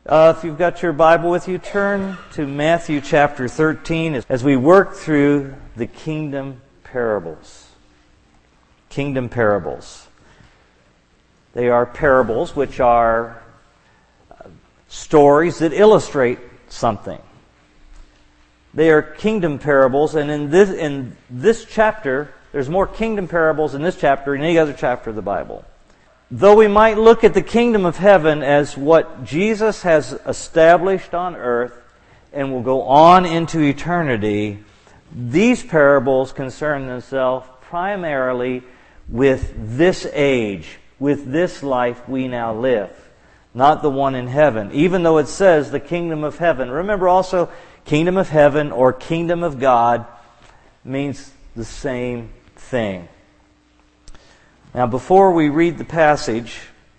If you've got your Bible with you, turn to Matthew chapter 13 as we work through the kingdom parables. Kingdom parables. They are parables which are stories that illustrate something. They are kingdom parables, and in this chapter, there's more kingdom parables in this chapter than any other chapter of the Bible. Though we might look at the kingdom of heaven as what Jesus has established on earth and will go on into eternity, these parables concern themselves primarily with this age, with this life we now live, not the one in heaven. Even though it says the kingdom of heaven. Remember also, kingdom of heaven or kingdom of God means the same thing. Now, before we read the passage,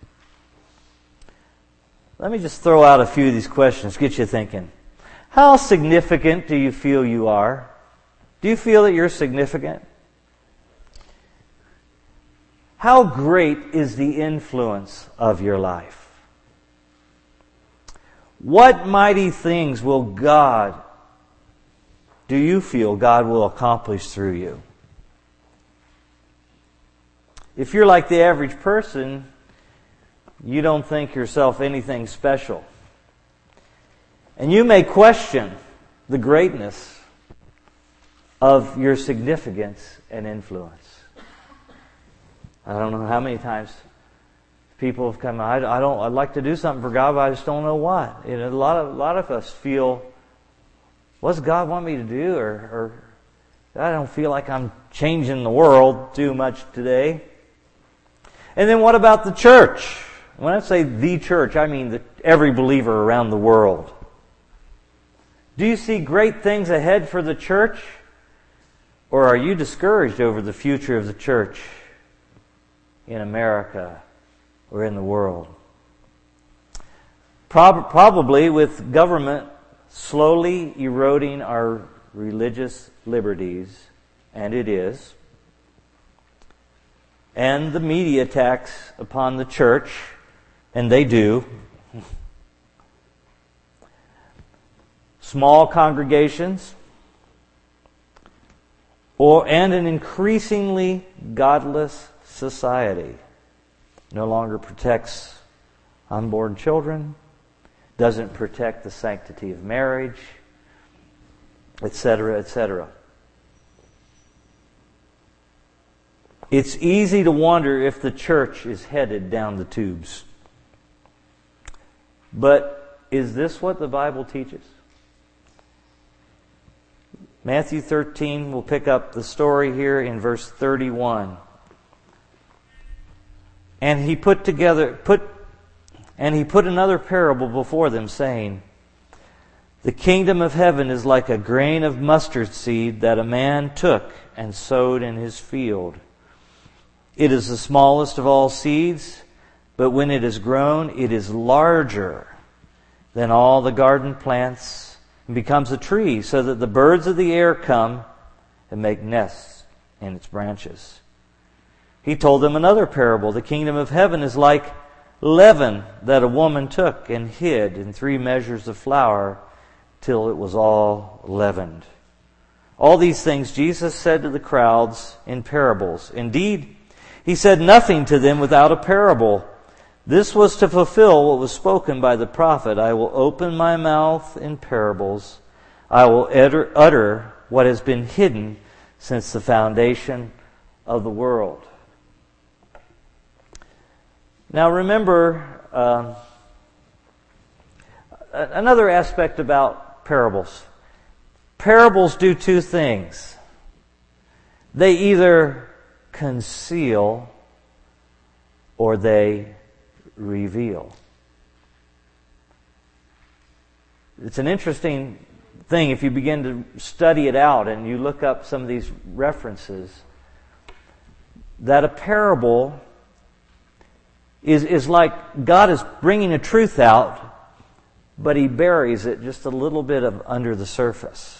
let me just throw out a few of these questions, get you thinking. How significant do you feel you are? Do you feel that you're significant? How great is the influence of your life? What mighty things do you feel God will accomplish through you? If you're like the average person, you don't think yourself anything special. And you may question the greatness of your significance and influence. I don't know how many times people have come, I'd like to do something for God, but I just don't know what. You know, a lot of us feel, what does God want me to do? Or I don't feel like I'm changing the world too much today. And then what about the church? When I say the church, I mean every believer around the world. Do you see great things ahead for the church? Or are you discouraged over the future of the church in America or in the world? Probably with government slowly eroding our religious liberties, and it is, and the media attacks upon the church, and they do. Small congregations, and an increasingly godless society no longer protects unborn children, doesn't protect the sanctity of marriage, etc., etc. It's easy to wonder if the church is headed down the tubes. But is this what the Bible teaches? Matthew 13, we'll pick up the story here in verse 31. And he put another parable before them, saying, "The kingdom of heaven is like a grain of mustard seed that a man took and sowed in his field. It is the smallest of all seeds, but when it is grown, it is larger than all the garden plants and becomes a tree, so that the birds of the air come and make nests in its branches." He told them another parable. "The kingdom of heaven is like leaven that a woman took and hid in 3 measures of flour till it was all leavened." All these things Jesus said to the crowds in parables. Indeed, He said nothing to them without a parable. This was to fulfill what was spoken by the prophet, "I will open my mouth in parables. I will utter what has been hidden since the foundation of the world." Now remember, another aspect about parables. Parables do 2 things. They either conceal or they reveal. It's an interesting thing if you begin to study it out and you look up some of these references, that a parable is like God is bringing a truth out, but He buries it just a little bit under the surface.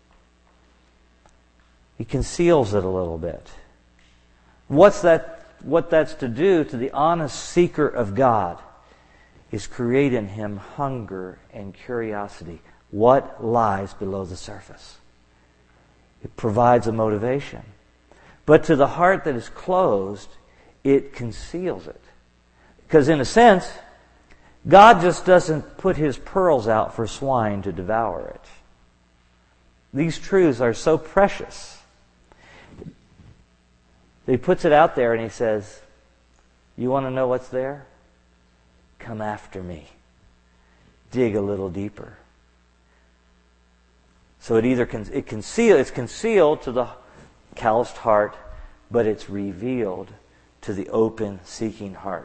He conceals it a little bit. What that's to do to the honest seeker of God is create in him hunger and curiosity. What lies below the surface? It provides a motivation. But to the heart that is closed, it conceals it. Because in a sense, God just doesn't put his pearls out for swine to devour it. These truths are so precious. He puts it out there and he says, you want to know what's there? Come after me. Dig a little deeper. So it's concealed to the calloused heart, but it's revealed to the open, seeking heart.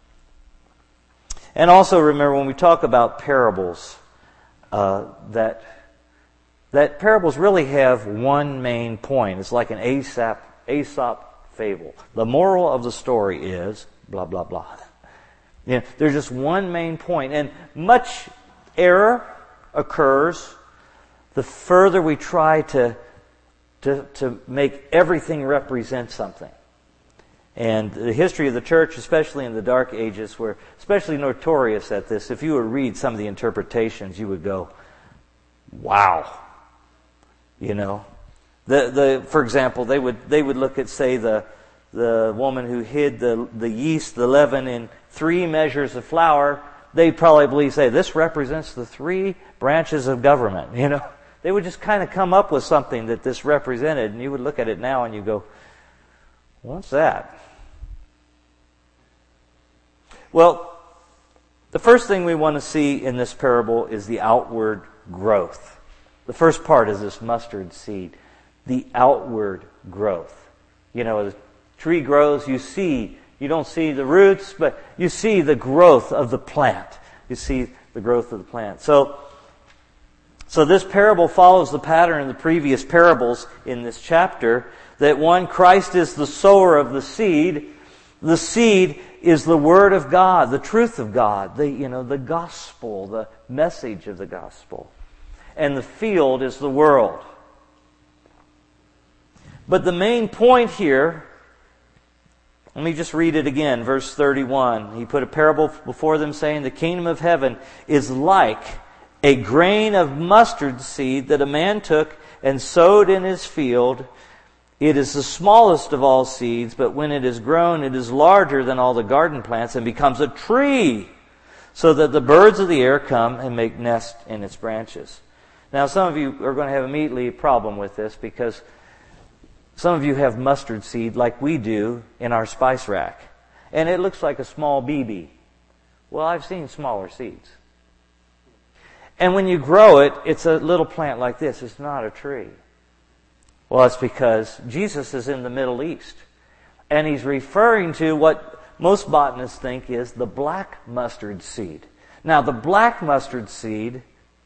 And also remember, when we talk about parables, that parables really have one main point. It's like an Aesop fable. The moral of the story is blah, blah, blah. You know, there's just one main point, and much error occurs the further we try to make everything represent something. And the history of the church, especially in the Dark Ages, were especially notorious at this. If you would read some of the interpretations, you would go, wow. You know, for example, they would look at, say, the woman who hid the yeast, the leaven, in 3 measures of flour. They'd probably say, this represents the 3 branches of government. You know, they would just kind of come up with something that this represented, and you would look at it now and you go, what's that? Well, the first thing we want to see in this parable is the outward growth. The first part is this mustard seed, the outward growth. You know, as a tree grows, you don't see the roots, but you see the growth of the plant. You see the growth of the plant. So this parable follows the pattern of the previous parables in this chapter, that one, Christ is the sower of the seed. The seed is the Word of God, the truth of God, the gospel, the message of the gospel. And the field is the world. But the main point here, let me just read it again, verse 31. He put a parable before them, saying, the kingdom of heaven is like a grain of mustard seed that a man took and sowed in his field. It is the smallest of all seeds, but when it is grown, it is larger than all the garden plants and becomes a tree, so that the birds of the air come and make nest in its branches. Now, some of you are going to have immediately a problem with this, because some of you have mustard seed like we do in our spice rack. And it looks like a small BB. Well, I've seen smaller seeds. And when you grow it, it's a little plant like this. It's not a tree. Well, it's because Jesus is in the Middle East. And he's referring to what most botanists think is the black mustard seed. Now, the black mustard seed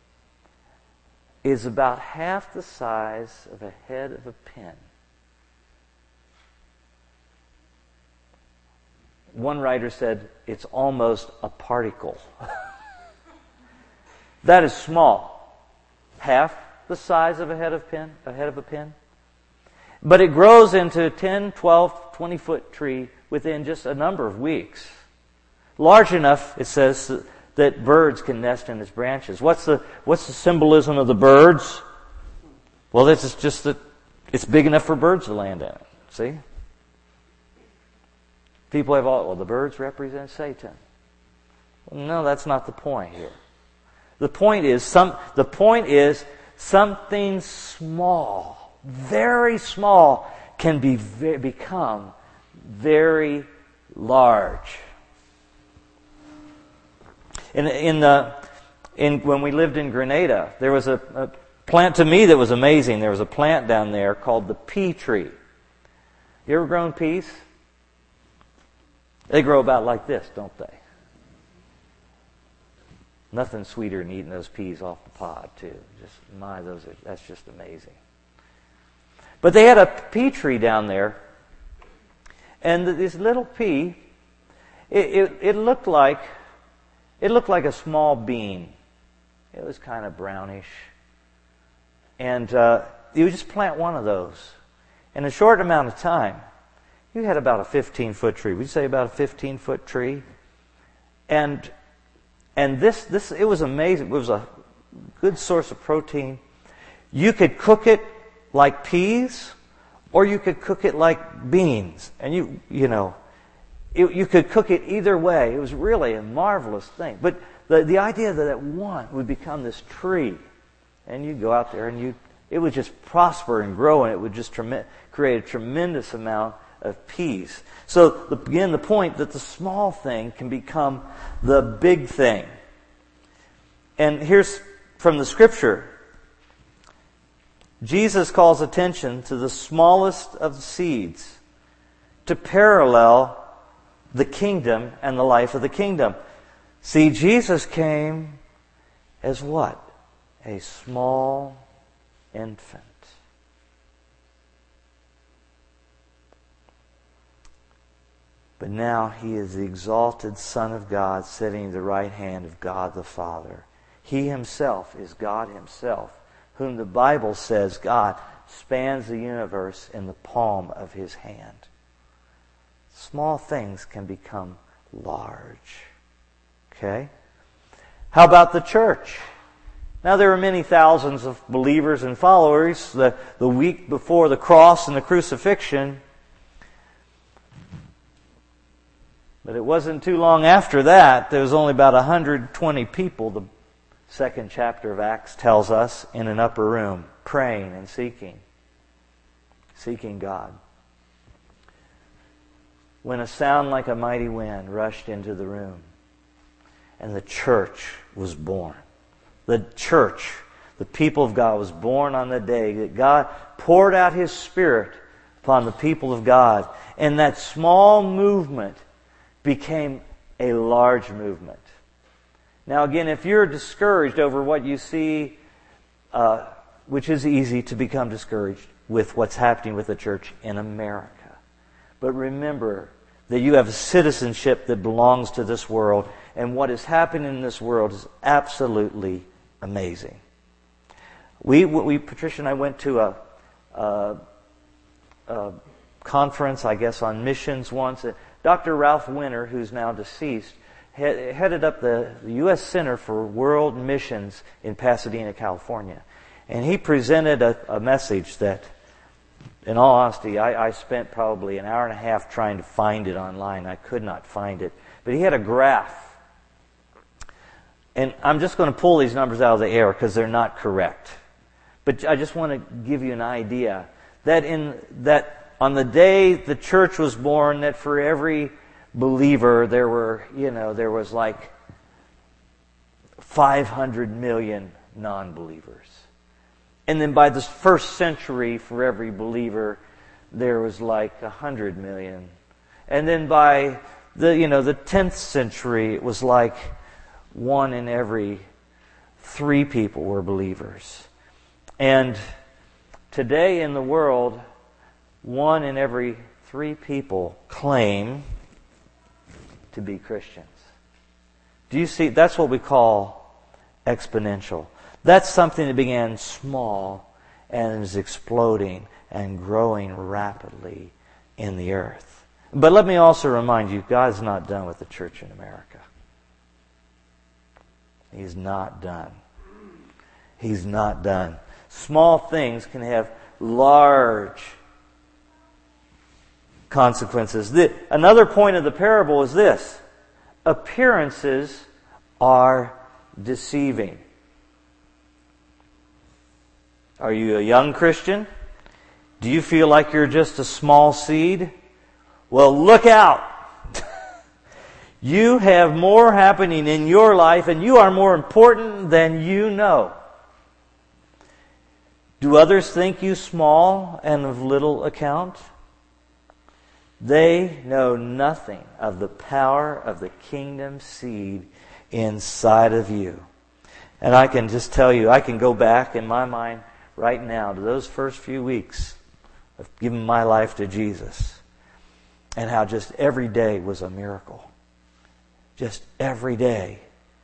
is about half the size of a head of a pin. One writer said it's almost a particle. That is small. Half the size of a head of a pin. But it grows into a 10, 12, 20-foot tree within just a number of weeks. Large enough, it says, that birds can nest in its branches. What's the symbolism of the birds? Well, it's just that it's big enough for birds to land in it. See? People have the birds represent Satan. Well, no, that's not the point here. The point is something small, very small, can become very large. When we lived in Grenada, there was a plant to me that was amazing. There was a plant down there called the pea tree. You ever grown peas? They grow about like this, don't they? Nothing sweeter than eating those peas off the pod, too. That's just amazing. But they had a pea tree down there, and this little pea, it looked like a small bean. It was kind of brownish, and you would just plant one of those. In a short amount of time, you had about a 15-foot tree. We'd say about a 15-foot tree, and And it was amazing. It was a good source of protein. You could cook it like peas, or you could cook it like beans. And you could cook it either way. It was really a marvelous thing. But the idea that one would become this tree, and you'd go out there and it would just prosper and grow, and it would just create a tremendous amount of peace. So again, the point that the small thing can become the big thing. And here's from the Scripture. Jesus calls attention to the smallest of the seeds to parallel the kingdom and the life of the kingdom. See, Jesus came as what? A small infant. But now He is the exalted Son of God, sitting at the right hand of God the Father. He Himself is God Himself, whom the Bible says God spans the universe in the palm of His hand. Small things can become large. Okay? How about the church? Now, there were many thousands of believers and followers the week before the cross and the crucifixion. But it wasn't too long after that. There was only about 120 people, the second chapter of Acts tells us, in an upper room, praying and seeking God. When a sound like a mighty wind rushed into the room, and the church was born. The church, the people of God, was born on the day that God poured out His Spirit upon the people of God. And that small movement became a large movement. Now again, if you're discouraged over what you see, which is easy to become discouraged with what's happening with the church in America. But remember that you have a citizenship that belongs to this world, and what is happening in this world is absolutely amazing. Patricia and I went to a conference, I guess, on missions once. Dr. Ralph Winter, who's now deceased, headed up the U.S. Center for World Missions in Pasadena, California. And he presented a message that, in all honesty, I spent probably an hour and a half trying to find it online. I could not find it. But he had a graph. And I'm just going to pull these numbers out of the air because they're not correct. But I just want to give you an idea that on the day the church was born, that for every believer there was like 500 million non-believers. And then by the first century, for every believer, there was like 100 million. And then by the 10th century, it was like 1 in every 3 people were believers. And today in the world, 1 in every 3 people claim to be Christians. Do you see? That's what we call exponential. That's something that began small and is exploding and growing rapidly in the earth. But let me also remind you, God's not done with the church in America. He's not done. He's not done. Small things can have large consequences. Another point of the parable is this: appearances are deceiving. Are you a young Christian? Do you feel like you're just a small seed? Well, look out! You have more happening in your life, and you are more important than you know. Do others think you small and of little account? They know nothing of the power of the kingdom seed inside of you. And I can just tell you, I can go back in my mind right now to those first few weeks of giving my life to Jesus, and how just every day was a miracle. Just every day.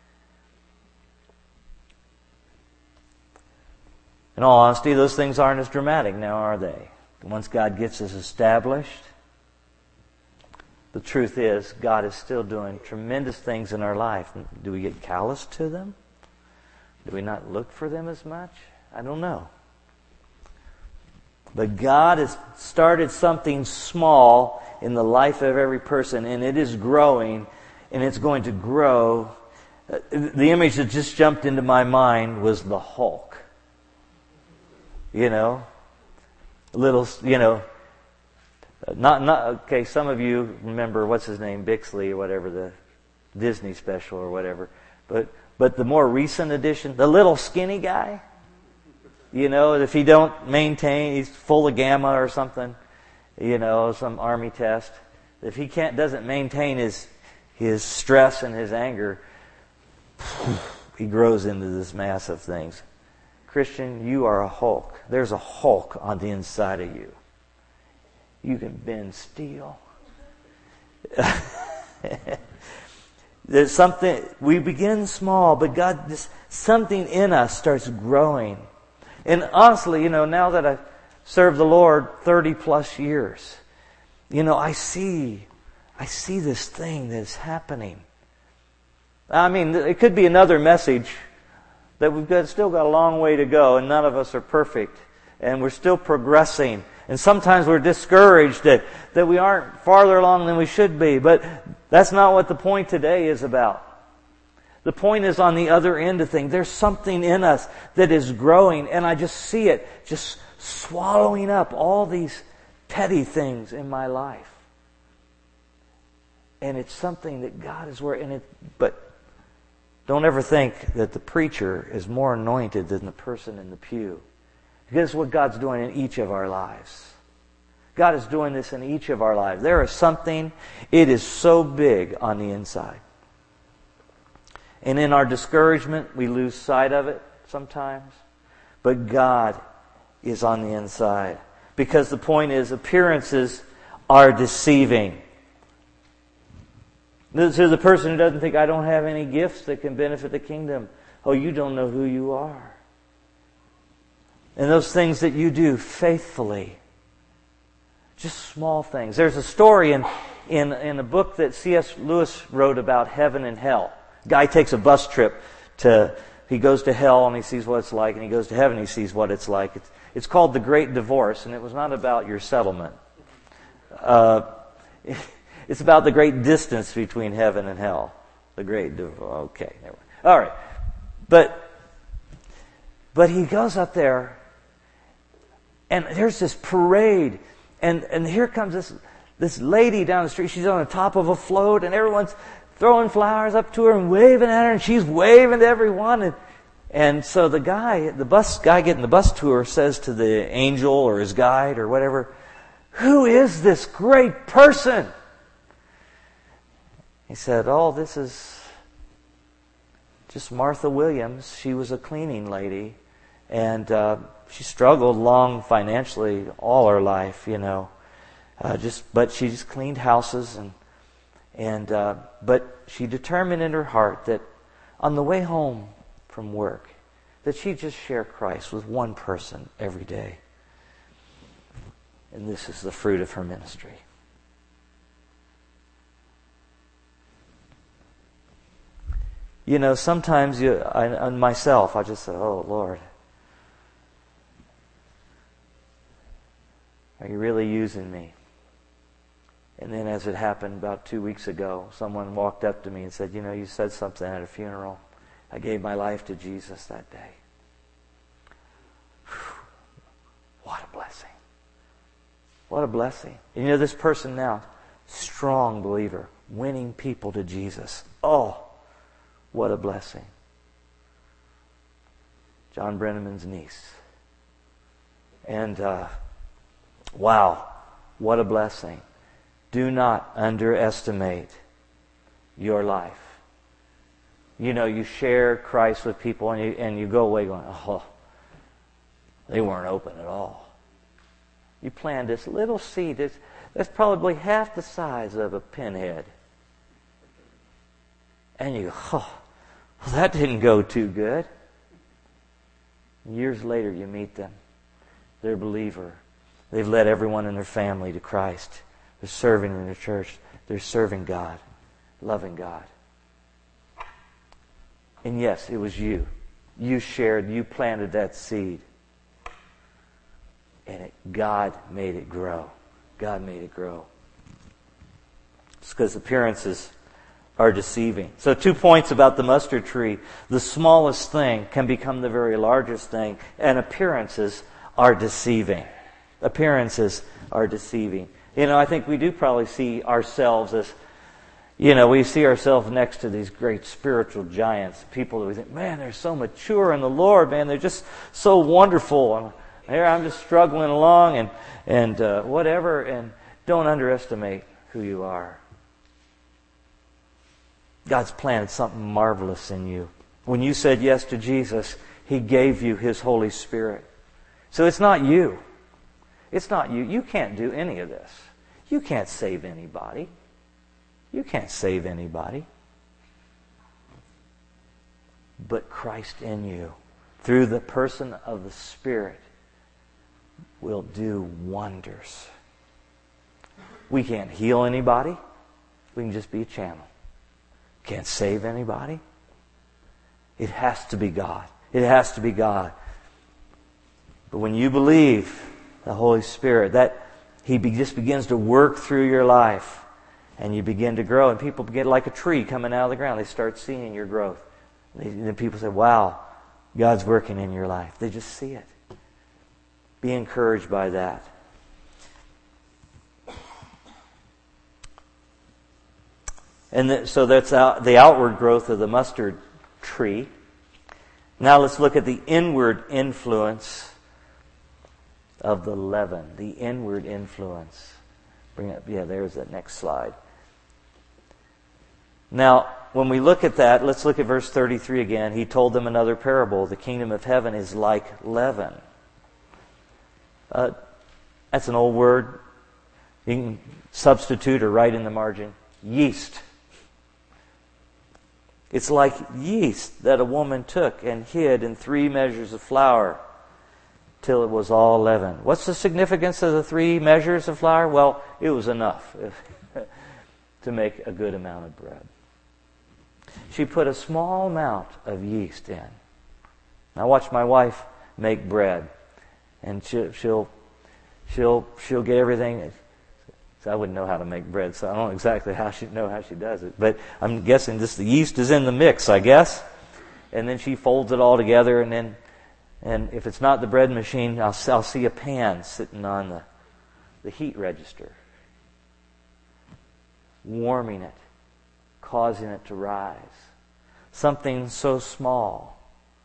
In all honesty, those things aren't as dramatic now, are they? Once God gets us established, the truth is, God is still doing tremendous things in our life. Do we get callous to them? Do we not look for them as much? I don't know. But God has started something small in the life of every person, and it is growing, and it's going to grow. The image that just jumped into my mind was the Hulk. Okay, some of you remember, what's his name, Bixley or whatever, the Disney special or whatever. But the more recent edition, the little skinny guy, if he don't maintain, he's full of gamma or something, some army test. If he doesn't maintain his stress and his anger, he grows into this mass of things. Christian, you are a Hulk. There's a Hulk on the inside of you. You can bend steel. There's something, we begin small, but God, something in us starts growing. And honestly, now that I've served the Lord 30 plus years, I see this thing that's happening. I mean, it could be another message that still got a long way to go, and none of us are perfect, and we're still progressing. And sometimes we're discouraged that we aren't farther along than we should be. But that's not what the point today is about. The point is on the other end of things. There's something in us that is growing, and I just see it just swallowing up all these petty things in my life. And it's something that God is working. But don't ever think that the preacher is more anointed than the person in the pew. Because it's what God's doing in each of our lives. God is doing this in each of our lives. There is something, it is so big on the inside. And in our discouragement, we lose sight of it sometimes. But God is on the inside. Because the point is, appearances are deceiving. To the person who doesn't think, I don't have any gifts that can benefit the kingdom. Oh, you don't know who you are. And those things that you do faithfully. Just small things. There's a story in a book that C.S. Lewis wrote about heaven and hell. Guy takes a bus trip he goes to hell and he sees what it's like, and he goes to heaven and he sees what it's like. It's called The Great Divorce, and it was not about your settlement. It's about the great distance between heaven and hell. The great divorce. Okay. All right. But he goes up there, and there's this parade, and here comes this lady down the street. She's on the top of a float, and everyone's throwing flowers up to her and waving at her, and she's waving to everyone. And so the bus guy getting the bus tour says to the angel or his guide or whatever, "Who is this great person?" He said, "Oh, this is just Martha Williams. She was a cleaning lady, and she struggled long financially all her life, but she just cleaned houses, but she determined in her heart that on the way home from work, that she'd just share Christ with one person every day. And this is the fruit of her ministry." Sometimes myself, I just say, "Oh, Lord, are you really using me?" And then as it happened about 2 weeks ago, someone walked up to me and said, "You said something at a funeral. I gave my life to Jesus that day." Whew. What a blessing. What a blessing. And this person now, strong believer, winning people to Jesus. Oh, what a blessing. John Brenneman's niece. And wow, what a blessing. Do not underestimate your life. You share Christ with people and you go away going, "Oh, they weren't open at all." You plant this little seed that's probably half the size of a pinhead. And you go, "Oh, well, that didn't go too good." Years later, you meet them. They're a believer. They've led everyone in their family to Christ. They're serving in their church. They're serving God, loving God. And yes, it was you. You shared, you planted that seed. And God made it grow. God made it grow. It's because appearances are deceiving. So 2 points about the mustard tree. The smallest thing can become the very largest thing, and appearances are deceiving. Appearances are deceiving. I think we do probably see ourselves as, we see ourselves next to these great spiritual giants, people that we think, man, they're so mature in the Lord, man, they're just so wonderful. And here I'm just struggling along and whatever, and don't underestimate who you are. God's planted something marvelous in you. When you said yes to Jesus, He gave you His Holy Spirit. So it's not you. It's not you. You can't do any of this. You can't save anybody. You can't save anybody. But Christ in you, through the person of the Spirit, will do wonders. We can't heal anybody. We can just be a channel. Can't save anybody. It has to be God. It has to be God. But when you believe the Holy Spirit, that He just begins to work through your life, and you begin to grow, and people begin like a tree coming out of the ground. They start seeing your growth. Then people say, wow, God's working in your life. They just see it. Be encouraged by that. And so that's the outward growth of the mustard tree. Now let's look at the inward influence of the leaven. The inward influence. Bring up, there's that next slide. Now, when we look at that, let's look at verse 33 again. He told them another parable. The kingdom of heaven is like leaven. That's an old word. You can substitute or write in the margin. Yeast. It's like yeast that a woman took and hid in 3 measures of flour till it was all leavened. What's the significance of the 3 measures of flour? Well, it was enough to make a good amount of bread. She put a small amount of yeast in. I watch my wife make bread, and she'll get everything. So I wouldn't know how to make bread, so I don't know exactly how she does it. But I'm guessing the yeast is in the mix, I guess. And then she folds it all together, and if it's not the bread machine, I'll see a pan sitting on the heat register, warming it, causing it to rise. Something so small.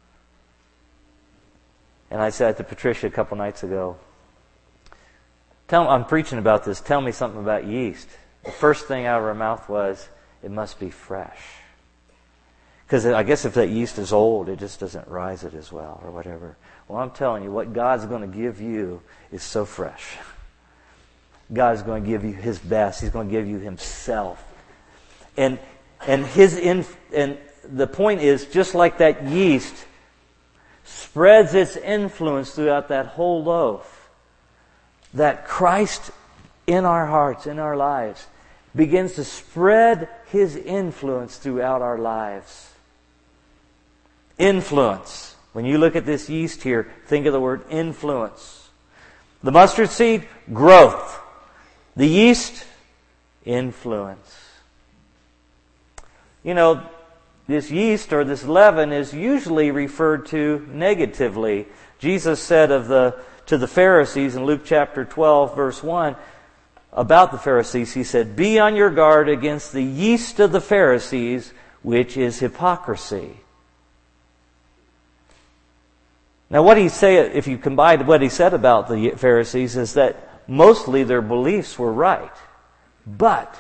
And I said to Patricia a couple nights ago, I'm preaching about this. Tell me something about yeast. The first thing out of her mouth was, it must be fresh. Because I guess if that yeast is old, it just doesn't rise it as well or whatever. Well, I'm telling you, what God's going to give you is so fresh. God's going to give you His best. He's going to give you Himself. And the point is, just like that yeast spreads its influence throughout that whole loaf, that Christ in our hearts, in our lives, begins to spread His influence throughout our lives. Influence. When you look at this yeast here, think of the word influence. The mustard seed, growth. The yeast, influence. This yeast or this leaven is usually referred to negatively. Jesus said to the Pharisees in Luke chapter 12, verse 1, about the Pharisees, He said, "Be on your guard against the yeast of the Pharisees, which is hypocrisy." Now what He said, if you combine what He said about the Pharisees, is that mostly their beliefs were right. But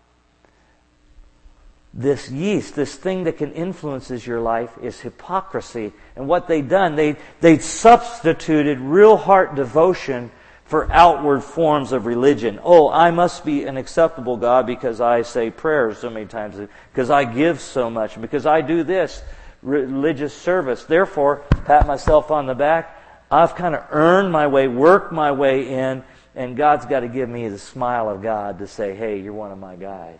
this yeast, this thing that can influence your life, is hypocrisy. And what they'd done, they substituted real heart devotion for outward forms of religion. Oh, I must be an acceptable God because I say prayers so many times, because I give so much, because I do this religious service. Therefore, pat myself on the back. I've kind of earned my way, worked my way in, and God's got to give me the smile of God to say, hey, you're one of my guys.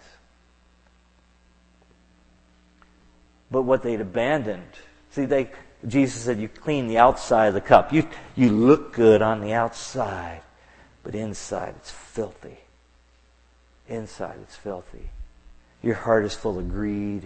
But what they'd abandoned, Jesus said, you clean the outside of the cup. You look good on the outside, but inside it's filthy. Inside it's filthy. Your heart is full of greed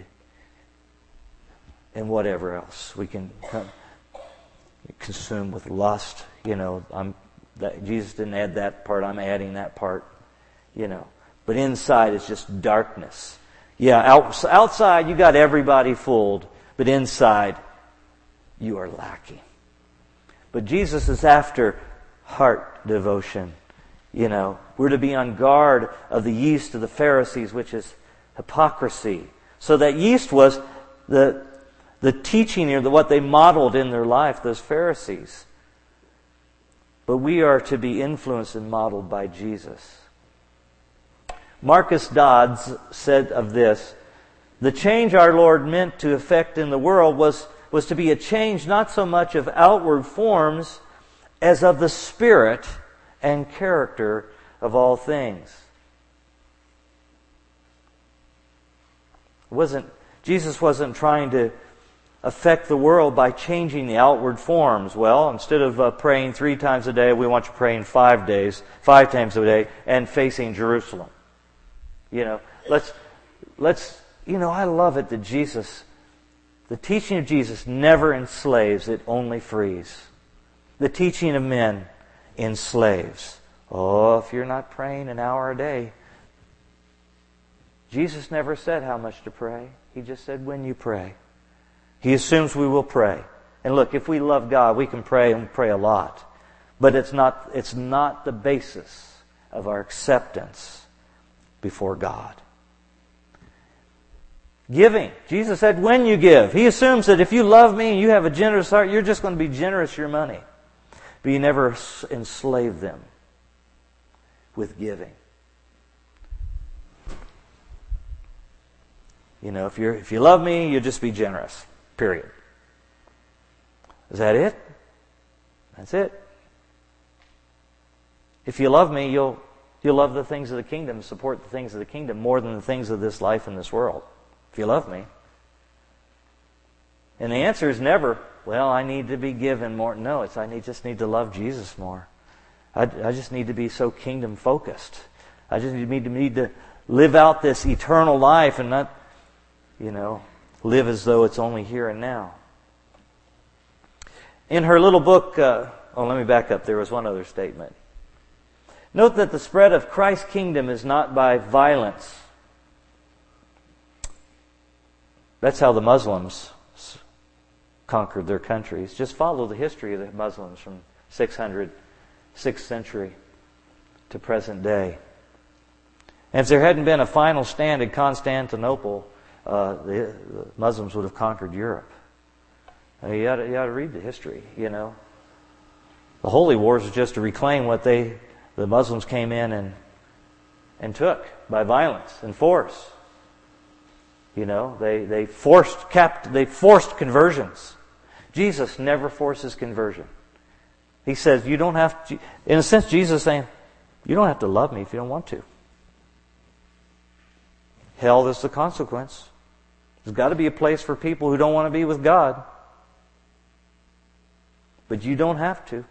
and whatever else we can consume with lust. Jesus didn't add that part. I'm adding that part. But inside it's just darkness. Yeah, outside you got everybody fooled, but inside you are lacking. But Jesus is after heart devotion. We're to be on guard of the yeast of the Pharisees, which is hypocrisy. So that yeast was the teaching or what they modeled in their life, those Pharisees. But we are to be influenced and modeled by Jesus. Marcus Dodds said of this, the change our Lord meant to effect in the world was to be a change not so much of outward forms as of the spirit and character of all things. Jesus wasn't trying to affect the world by changing the outward forms. Well, instead of praying 3 times a day, we want you praying 5 times a day, and facing Jerusalem. I love it that the teaching of Jesus never enslaves, it only frees. The teaching of men enslaves. Oh, if you're not praying an hour a day. Jesus never said how much to pray. He just said when you pray. He assumes we will pray. And look, if we love God, we can pray and pray a lot. But it's not the basis of our acceptance before God. Giving. Jesus said, when you give. He assumes that if you love me and you have a generous heart, you're just going to be generous with your money. But you never enslave them with giving. If you love me, you'll just be generous. Period. Is that it? That's it. If you love me, you'll love the things of the kingdom, support the things of the kingdom more than the things of this life and this world. If you love me. And the answer is never, well, I need to be given more. No, it's I just need to love Jesus more. I just need to be so kingdom focused. I just need to live out this eternal life and not, live as though it's only here and now. In her little book, let me back up. There was one other statement. Note that the spread of Christ's kingdom is not by violence. That's how the Muslims conquered their countries. Just follow the history of the Muslims from 600, 6th century to present day. And if there hadn't been a final stand in Constantinople, the Muslims would have conquered Europe. You ought to read the history, The Holy Wars was just to reclaim what the Muslims came in and took by violence and force. They forced conversions. Jesus never forces conversion. He says, you don't have to, in a sense, Jesus is saying, you don't have to love me if you don't want to. Hell is the consequence. There's got to be a place for people who don't want to be with God. But you don't have to.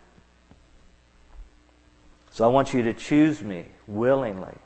So I want you to choose me willingly.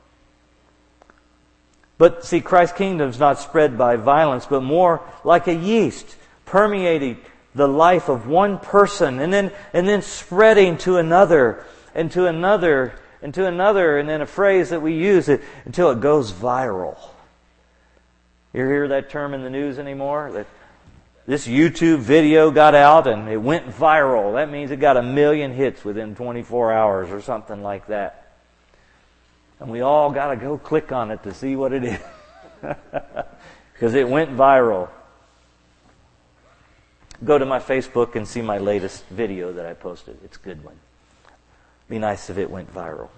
But see, Christ's kingdom is not spread by violence, but more like a yeast, permeating the life of one person, and then spreading to another, and to another, and to another, and then a phrase that we use until it goes viral. You hear that term in the news anymore? That this YouTube video got out and it went viral. That means it got 1 million hits within 24 hours or something like that. And we all got to go click on it to see what it is. Because it went viral. Go to my Facebook and see my latest video that I posted. It's a good one. Be nice if it went viral.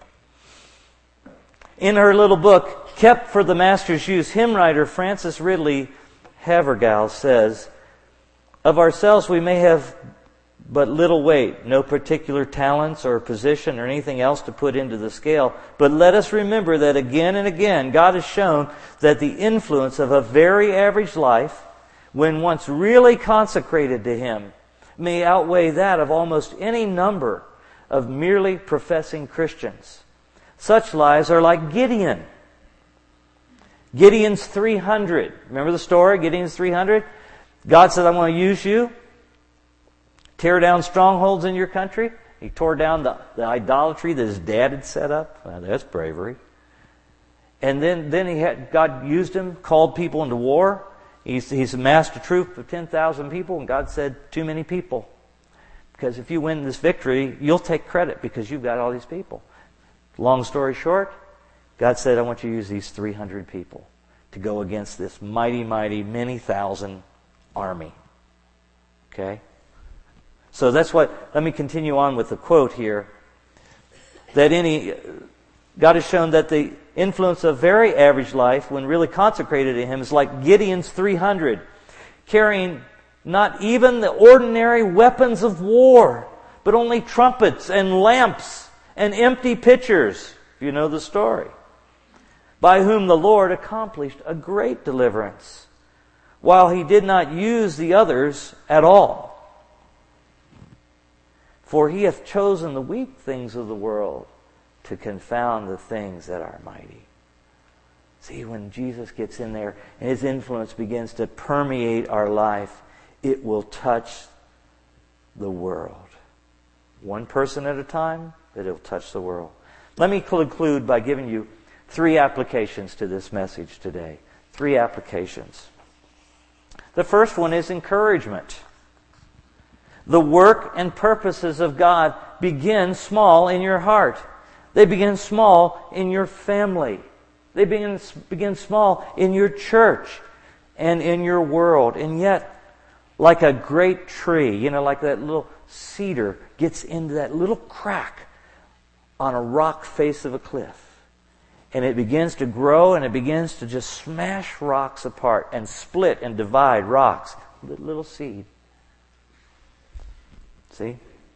In her little book, Kept for the Master's Use, hymn writer Frances Ridley Havergal says, of ourselves we may have but little weight, no particular talents or position or anything else to put into the scale. But let us remember that again and again, God has shown that the influence of a very average life, when once really consecrated to Him, may outweigh that of almost any number of merely professing Christians. Such lives are like Gideon. Gideon's 300. Remember the story, Gideon's 300? God said, I'm going to use you. Tear down strongholds in your country. He tore down the idolatry that his dad had set up. Well, that's bravery. And then God used him, called people into war. He's amassed a troop of 10,000 people, and God said, too many people. Because if you win this victory, you'll take credit because you've got all these people. Long story short, God said, I want you to use these 300 people to go against this mighty, mighty, many thousand army. Okay? So that's what, let me continue on with the quote here. God has shown that the influence of very average life, when really consecrated to Him, is like Gideon's 300, carrying not even the ordinary weapons of war, but only trumpets and lamps and empty pitchers, if you know the story, by whom the Lord accomplished a great deliverance, while He did not use the others at all. For He hath chosen the weak things of the world to confound the things that are mighty. See, when Jesus gets in there and His influence begins to permeate our life, it will touch the world. One person at a time, but it'll touch the world. Let me conclude by giving you 3 applications to this message today. 3 applications. The first one is encouragement. The work and purposes of God begin small in your heart. They begin small in your family. They begin small in your church and in your world. And yet, like a great tree, like that little cedar gets into that little crack on a rock face of a cliff. And it begins to grow and it begins to just smash rocks apart and split and divide rocks. Little seed. See?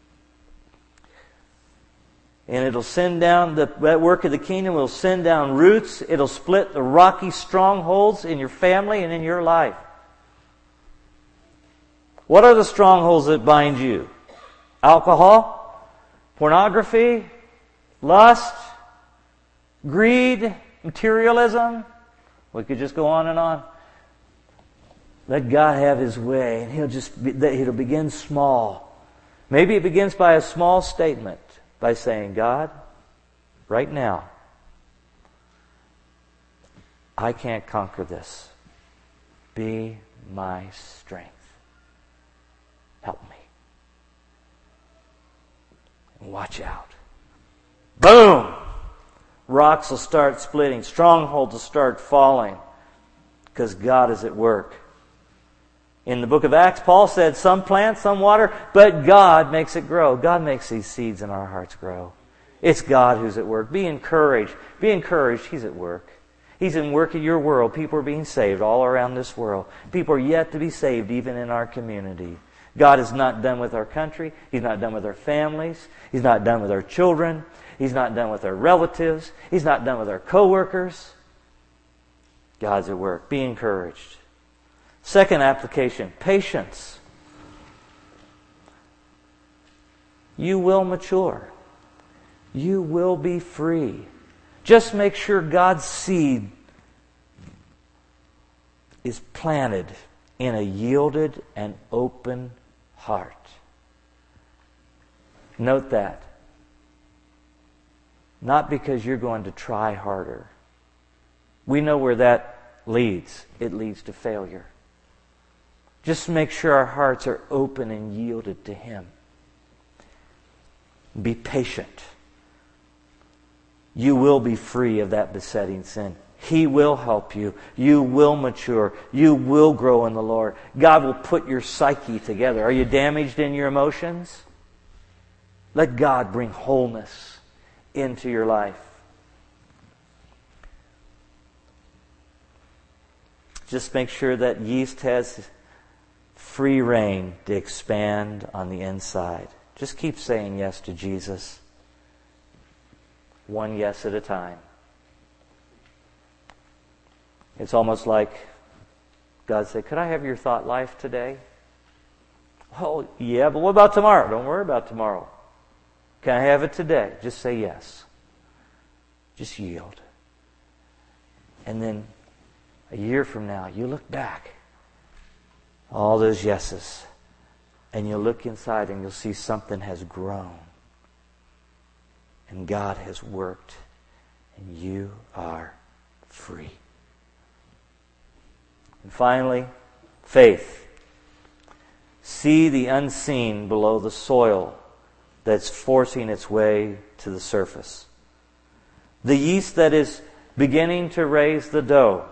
And it'll send down, that work of the kingdom will send down roots. It'll split the rocky strongholds in your family and in your life. What are the strongholds that bind you? Alcohol? Pornography? Lust? Greed? Materialism? We could just go on and on. Let God have His way, and He'll begin small. Maybe it begins by a small statement, by saying, God, right now, I can't conquer this. Be my strength. Help me. And watch out. Boom! Rocks will start splitting. Strongholds will start falling. Because God is at work. In the book of Acts, Paul said, some plant, some water, but God makes it grow. God makes these seeds in our hearts grow. It's God who's at work. Be encouraged. Be encouraged. He's at work. He's in work in your world. People are being saved all around this world. People are yet to be saved even in our community. God is not done with our country. He's not done with our families. He's not done with our children. He's not done with our relatives. He's not done with our co-workers. God's at work. Be encouraged. Second application, patience. You will mature. You will be free. Just make sure God's seed is planted in a yielded and open heart. Note that. Not because you're going to try harder. We know where that leads. It leads to failure. Just make sure our hearts are open and yielded to Him. Be patient. You will be free of that besetting sin. He will help you. You will mature. You will grow in the Lord. God will put your psyche together. Are you damaged in your emotions? Let God bring wholeness into your life. Just make sure that yeast has free rein to expand on the inside. Just keep saying yes to Jesus. One yes at a time. It's almost like God said, could I have your thought life today? Oh, yeah, but what about tomorrow? Don't worry about tomorrow. Can I have it today? Just say yes. Just yield. And then a year from now, you look back. All those yeses. And you'll look inside and you'll see something has grown. And God has worked. And you are free. And finally, faith. See the unseen below the soil that's forcing its way to the surface. The yeast that is beginning to raise the dough.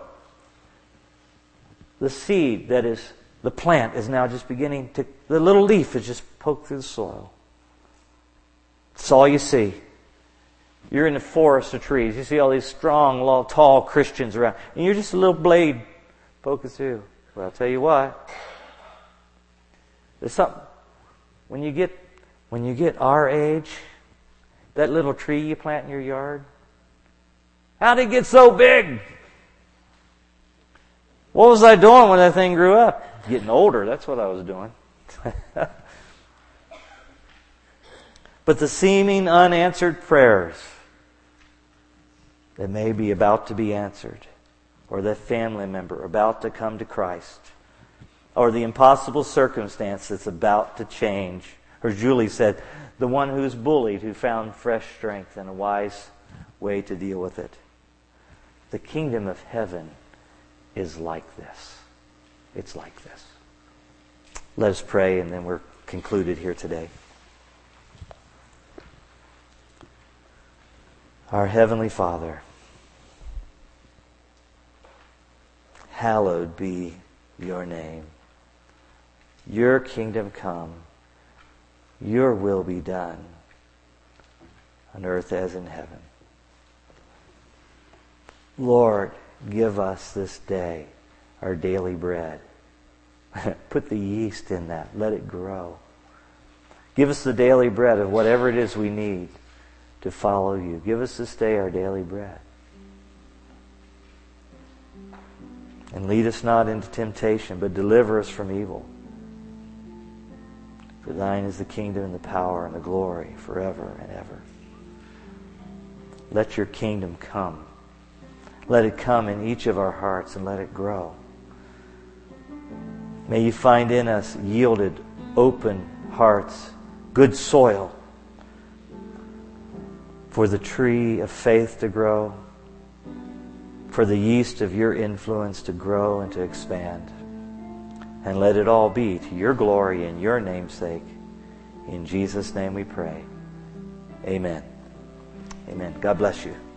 The seed that is, the plant is now just beginning to, the little leaf is just poked through the soil. That's all you see. You're in a forest of trees. You see all these strong, tall Christians around. And you're just a little blade poking through. Well, I'll tell you what. There's something. When you get our age, that little tree you plant in your yard, how did it get so big? What was I doing when that thing grew up? Getting older, that's what I was doing. But the seeming unanswered prayers that may be about to be answered, or that family member about to come to Christ, or the impossible circumstance that's about to change, or Julie said, the one who's bullied, who found fresh strength and a wise way to deal with it. The kingdom of heaven is like this. It's like this. Let us pray, and then we're concluded here today. Our Heavenly Father, hallowed be your name. Your kingdom come. Your will be done on earth as in heaven. Lord, give us this day our daily bread. Put the yeast in that. Let it grow. Give us the daily bread of whatever it is we need to follow you. Give us this day our daily bread. And lead us not into temptation, but deliver us from evil. For thine is the kingdom and the power and the glory forever and ever. Let your kingdom come. Let it come in each of our hearts and let it grow. May you find in us yielded, open hearts, good soil for the tree of faith to grow, for the yeast of your influence to grow and to expand. And let it all be to your glory and your namesake. In Jesus' name we pray. Amen. Amen. God bless you.